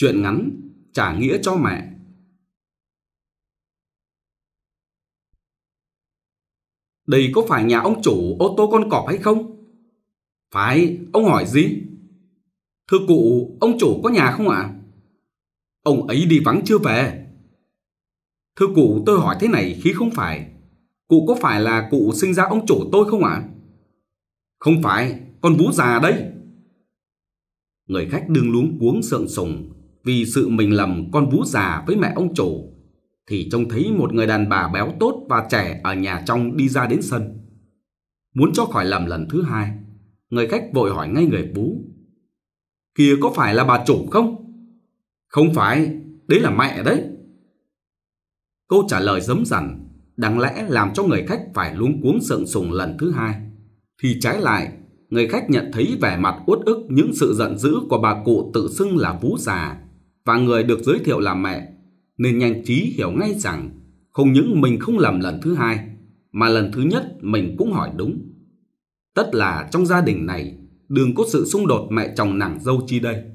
Chuyện ngắn trả nghĩa cho mẹ. Đây có phải nhà ông chủ ô tô con cọp hay không? Phải, ông hỏi gì? Thưa cụ, ông chủ có nhà không ạ? Ông ấy đi vắng chưa về. Thưa cụ, tôi hỏi thế này khi không phải. Cụ có phải là cụ sinh ra ông chủ tôi không ạ? Không phải, con vú già đây. Người khách đương luống cuống sượng sùng vì sự mình lầm con vú già với mẹ ông chủ, thì trông thấy một người đàn bà béo tốt và trẻ ở nhà trong đi ra đến sân. Muốn cho khỏi lầm lần thứ hai, người khách vội hỏi ngay người vú: Kìa, có phải là bà chủ không? Không phải, đấy là mẹ đấy. Câu trả lời rấm rẳn đáng lẽ làm cho người khách phải luống cuống sượng sùng lần thứ hai, thì trái lại người khách nhận thấy vẻ mặt uất ức những sự giận dữ của bà cụ tự xưng là vú già và người được giới thiệu là mẹ, nên nhanh trí hiểu ngay rằng không những mình không lầm lần thứ hai, mà lần thứ nhất mình cũng hỏi đúng. Tất là trong gia đình này đừng có sự xung đột mẹ chồng nàng dâu chi đây.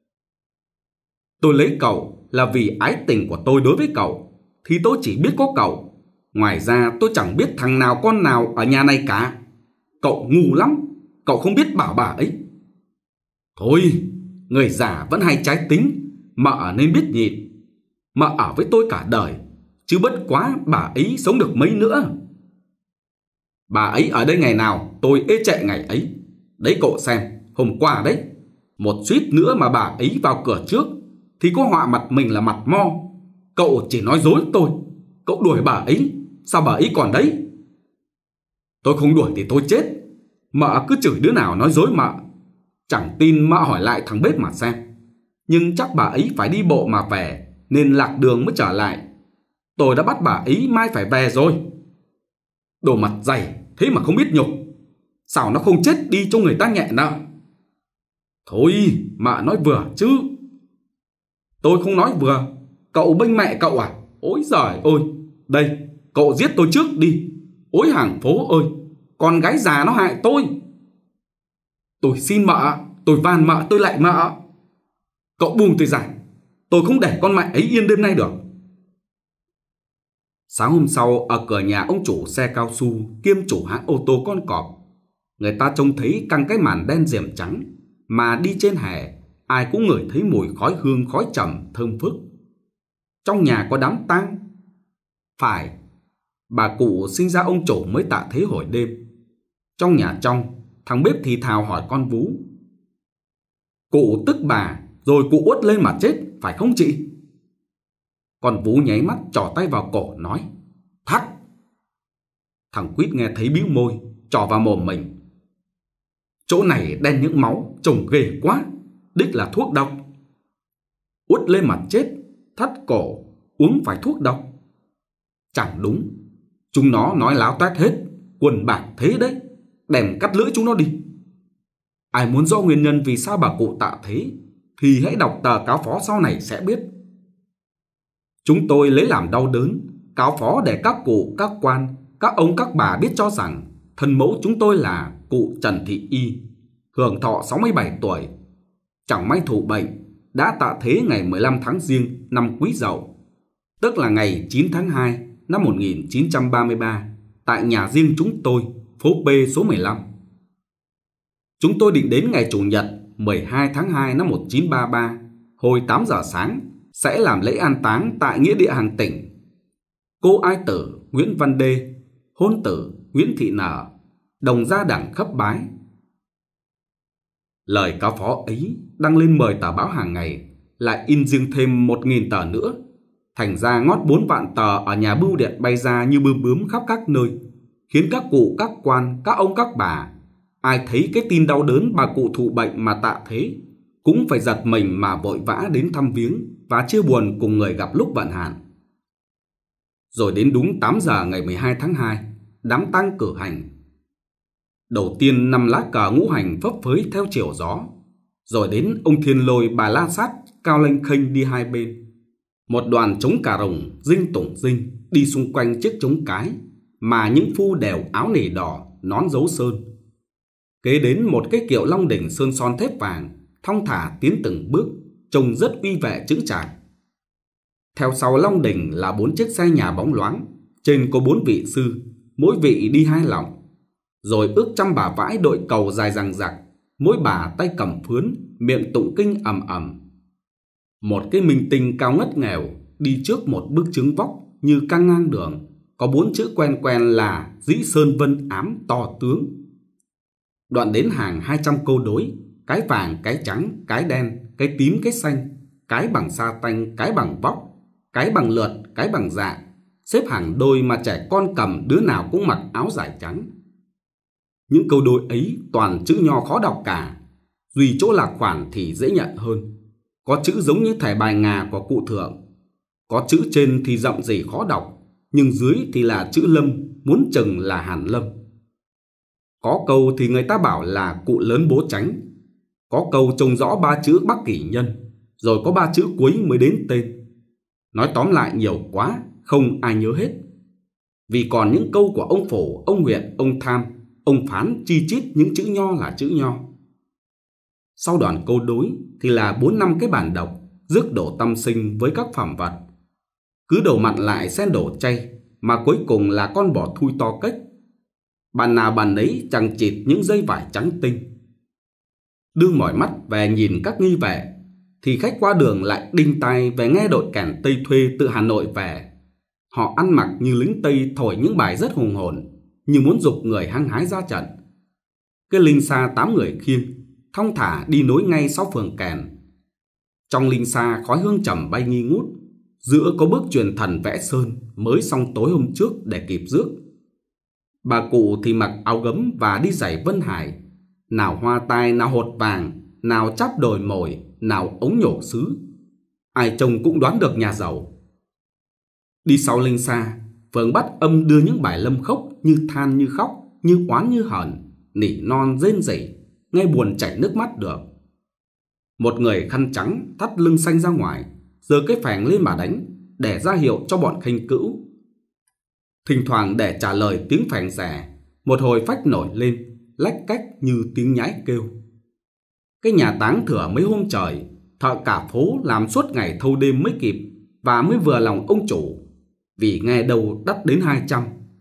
Tôi lấy cậu là vì ái tình của tôi đối với cậu, thì tôi chỉ biết có cậu. Ngoài ra tôi chẳng biết thằng nào con nào ở nhà này cả. Cậu ngu lắm, cậu không biết bảo bà ấy. Thôi, người già vẫn hay trái tính, mợ nên biết nhịn. Mợ ở với tôi cả đời, chứ bất quá bà ấy sống được mấy nữa. Bà ấy ở đây ngày nào tôi ê chệ ngày ấy. Đấy cậu xem, hôm qua đấy, một suýt nữa mà bà ấy vào cửa trước thì có họa mặt mình là mặt mo. Cậu chỉ nói dối tôi. Cậu đuổi bà ấy, sao bà ấy còn đấy? Tôi không đuổi thì tôi chết. Mợ cứ chửi đứa nào nói dối mợ. Chẳng tin mợ hỏi lại thằng bếp mà xem. Nhưng chắc bà ấy phải đi bộ mà về, nên lạc đường mới trở lại. Tôi đã bắt bà ấy mai phải về rồi. Đồ mặt dày, thế mà không biết nhục. Sao nó không chết đi cho người ta nhẹ nợ? Thôi, mợ nói vừa chứ. Tôi không nói vừa. Cậu bênh mẹ cậu à? Ôi giời ơi. Đây, cậu giết tôi trước đi. Ôi hàng phố ơi, con gái già nó hại tôi. Tôi xin mợ, tôi van mợ, tôi lạy mợ. Cậu buông tôi ra. Tôi không để con mẹ ấy yên đêm nay được. Sáng hôm sau, ở cửa nhà ông chủ xe cao su kiêm chủ hãng ô tô con cọp, người ta trông thấy căng cái màn đen rèm trắng, mà đi trên hè ai cũng ngửi thấy mùi khói hương khói trầm thơm phức. Trong nhà có đám tang. Phải, bà cụ sinh ra ông chủ mới tạ thế hồi đêm. Trong nhà trong, thằng bếp thì thào hỏi con vú: Cụ tức bà rồi cụ uất lên mà chết, phải không chị? Con vú nháy mắt trỏ tay vào cổ nói: Thắt. Thằng quýt nghe thấy bĩu môi, trỏ vào mồm mình: Chỗ này đen những máu, trông ghê quá. Đích là thuốc độc. Uất lên mà chết, thắt cổ, uống phải thuốc độc. Chẳng đúng. Chúng nó nói láo toét hết. Quần bạc thế đấy. Đem cắt lưỡi chúng nó đi. Ai muốn rõ nguyên nhân vì sao bà cụ tạ thế thì hãy đọc tờ cáo phó sau này sẽ biết. Chúng tôi lấy làm đau đớn cáo phó để các cụ, các quan, các ông các bà biết cho rằng thân mẫu chúng tôi là cụ Trần Thị Y, hưởng thọ 67 tuổi, chẳng may thụ bệnh, đã tạ thế ngày 15 tháng Giêng năm Quý Dậu, tức là ngày 9 tháng 2 năm 1933, tại nhà riêng chúng tôi, phố P số 15. Chúng tôi định đến ngày Chủ nhật 12 tháng 2 năm 1933, hồi 8 giờ sáng, sẽ làm lễ an táng tại nghĩa địa hàng tỉnh. Cô ai tử Nguyễn Văn Đê, hôn tử Nguyễn Thị Nở, đồng gia đẳng khấp bái. Lời cáo phó ấy đăng lên 10 tờ báo hàng ngày, lại in riêng thêm 1.000 tờ nữa. Thành ra ngót 4 vạn tờ ở nhà bưu điện bay ra như bươm bướm khắp các nơi, khiến các cụ, các quan, các ông, các bà, ai thấy cái tin đau đớn bà cụ thụ bệnh mà tạ thế, cũng phải giật mình mà vội vã đến thăm viếng và chia buồn cùng người gặp lúc vận hạn. Rồi đến đúng 8 giờ ngày 12 tháng 2, đám tang cử hành. Đầu tiên 5 lá cờ ngũ hành phấp phới theo chiều gió, rồi đến ông Thiên Lôi bà La Sát cao lênh khênh đi hai bên. Một đoàn trống cà rồng dinh tủng dinh đi xung quanh chiếc trống cái, mà những phu đều áo nỉ đỏ, nón dấu sơn. Kế đến một cái kiệu long đỉnh sơn son thép vàng, thong thả tiến từng bước, trông rất uy vệ chững chạc. Theo sau Long Đình là 4 chiếc xe nhà bóng loáng, trên có 4 vị sư, mỗi vị đi 2 lòng. Rồi ước trăm bà vãi đội cầu dài dằng dặc, mỗi bà tay cầm phướn, miệng tụng kinh ầm ầm. Một cái minh tinh cao ngất nghèo đi trước một bức trướng vóc như căng ngang đường, có 4 chữ quen quen là Dĩ Sơn Vân Ám to tướng. Đoạn đến hàng 200 câu đối, cái vàng, cái trắng, cái đen, cái tím, cái xanh, cái bằng sa tanh, cái bằng vóc, cái bằng lượt, cái bằng dạ, xếp hàng đôi mà trẻ con cầm đứa nào cũng mặc áo dài trắng. Những câu đối ấy toàn chữ nho khó đọc cả, duy chỗ lạc khoản thì dễ nhận hơn. Có chữ giống như thẻ bài ngà của cụ Thượng, có chữ trên thì rậm rì khó đọc, nhưng dưới thì là chữ Lâm, muốn chừng là Hàn Lâm. Có câu thì người ta bảo là cụ lớn bố tránh, có câu trông rõ 3 chữ Bắc Kỷ Nhân, rồi có 3 chữ cuối mới đến tên. Nói tóm lại nhiều quá, không ai nhớ hết. Vì còn những câu của ông Phổ, ông Huyện, ông Tham, ông Phán chi chít những chữ nho là chữ nho. Sau đoạn câu đối thì là 4-5 cái bản đọc, rước đổ tâm sinh với các phẩm vật. Cứ đổ mặn lại xen đổ chay, mà cuối cùng là con bò thui to cách. Bàn nào bàn ấy chằng chịt những dây vải trắng tinh. Đưa mỏi mắt về nhìn các nghi vệ, thì khách qua đường lại đinh tai về nghe đội kèn Tây thuê từ Hà Nội về. Họ ăn mặc như lính Tây thổi những bài rất hùng hồn, như muốn giục người hăng hái ra trận. Cái linh xa 8 người khiêng, thong thả đi nối ngay sau phường kèn. Trong linh xa khói hương trầm bay nghi ngút, giữa có bức truyền thần vẽ sơn mới xong tối hôm trước để kịp rước. Bà cụ thì mặc áo gấm và đi giày Vân Hải, nào hoa tai, nào hột vàng, nào chắp đồi mồi, nào ống nhổ sứ. Ai trông cũng đoán được nhà giàu. Đi sau linh xa, Phường Bát Âm đưa những bài lâm khốc như than như khóc, như oán như hờn, nỉ non rên rỉ, nghe buồn chảy nước mắt được. Một người khăn trắng thắt lưng xanh ra ngoài, giơ cái phèn lên mà đánh, để ra hiệu cho bọn khinh cữu. Thỉnh thoảng để trả lời tiếng phèn rẻ, một hồi phách nổi lên, lách cách như tiếng nhái kêu. Cái nhà táng thừa mấy hôm trời, thợ cả phố làm suốt ngày thâu đêm mới kịp, và mới vừa lòng ông chủ, vì nghe đầu đắt đến 200.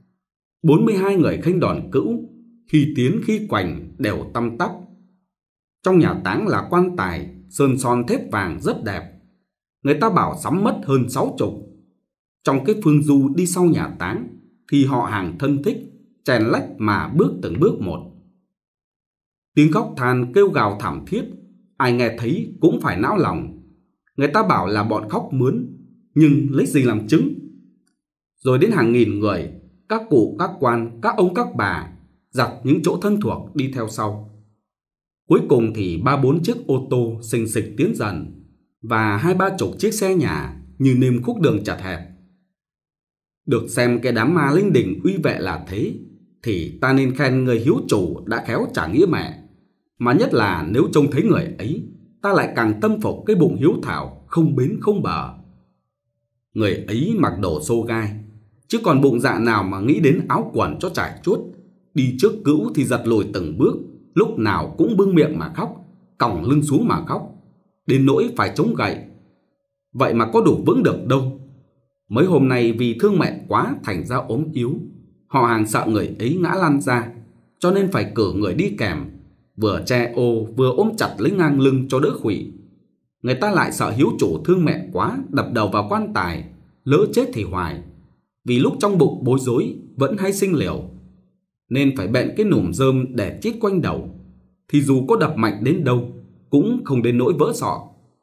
42 người khinh đòn cữu, khi tiến khi quành đều tăm tắp. Trong nhà táng là quan tài sơn son thép vàng rất đẹp, người ta bảo sắm mất hơn 60. Trong cái phương du đi sau nhà táng thì họ hàng thân thích chèn lách mà bước từng bước một. Tiếng khóc than kêu gào thảm thiết, ai nghe thấy cũng phải não lòng. Người ta bảo là bọn khóc mướn, nhưng lấy gì làm chứng? Rồi đến hàng nghìn người, các cụ, các quan, các ông, các bà, giặt những chỗ thân thuộc đi theo sau. Cuối cùng thì 3-4 chiếc ô tô xình xịch tiến dần, và 20-30 chiếc xe nhà như nêm khúc đường chật hẹp. Được xem cái đám ma linh đình uy vệ là thế, thì ta nên khen người hiếu chủ đã khéo trả nghĩa mẹ. Mà nhất là nếu trông thấy người ấy, ta lại càng tâm phục cái bụng hiếu thảo không bến không bờ. Người ấy mặc đồ xô gai, chứ còn bụng dạ nào mà nghĩ đến áo quần cho trải chuốt. Đi trước cữu thì giật lùi từng bước, lúc nào cũng bưng miệng mà khóc, còng lưng xuống mà khóc, đến nỗi phải chống gậy. Vậy mà có đủ vững được đâu. Mấy hôm nay vì thương mẹ quá thành ra ốm yếu, họ hàng sợ người ấy ngã lăn ra, cho nên phải cử người đi kèm, vừa che ô vừa ôm chặt lấy ngang lưng cho đỡ khuỵu. Người ta lại sợ hiếu chủ thương mẹ quá đập đầu vào quan tài, lỡ chết thì hoài. Vì lúc trong bụng bối rối vẫn hay sinh liều, nên phải bện cái nùm rơm để chít quanh đầu, thì dù có đập mạnh đến đâu cũng không đến nỗi vỡ sọ.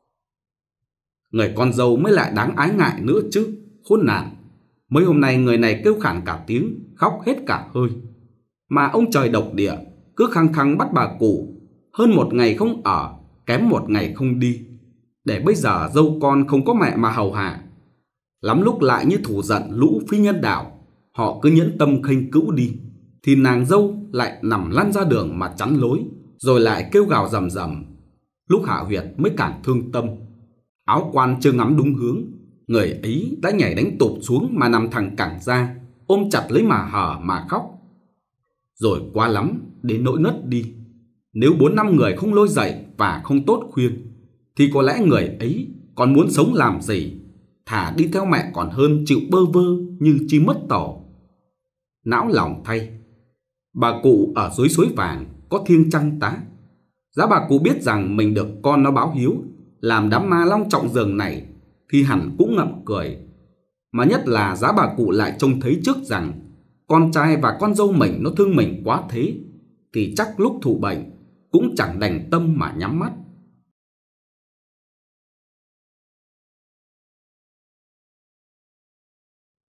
Người con dâu mới lại đáng ái ngại nữa chứ, khốn nạn. Mấy hôm nay người này kêu khản cả tiếng, khóc hết cả hơi, mà ông trời độc địa cứ khăng khăng bắt bà cụ hơn một ngày không ở, kém một ngày không đi, để bây giờ dâu con không có mẹ mà hầu hạ. Lắm lúc lại như thủ giận lũ phi nhân đạo, họ cứ nhẫn tâm khinh cữu đi, thì nàng dâu lại nằm lăn ra đường mà chắn lối, rồi lại kêu gào rầm rầm. Lúc hạ huyệt mới càng thương tâm. Áo quan chưa ngắm đúng hướng, người ấy đã nhảy đánh tụp xuống mà nằm thẳng cẳng ra, ôm chặt lấy mà hở mà khóc. Rồi quá lắm đến nỗi ngất đi. Nếu 4-5 người không lôi dậy và không tốt khuyên, thì có lẽ người ấy còn muốn sống làm gì, thà đi theo mẹ còn hơn chịu bơ vơ như chim mất tổ. Não lòng thay, bà cụ ở dưới suối vàng có thiêng chăng tá? Giá bà cụ biết rằng mình được con nó báo hiếu, làm đám ma long trọng giường này, thì hẳn cũng ngậm cười. Mà nhất là giá bà cụ lại trông thấy trước rằng con trai và con dâu mình nó thương mình quá thế, thì chắc lúc thụ bệnh cũng chẳng đành tâm mà nhắm mắt.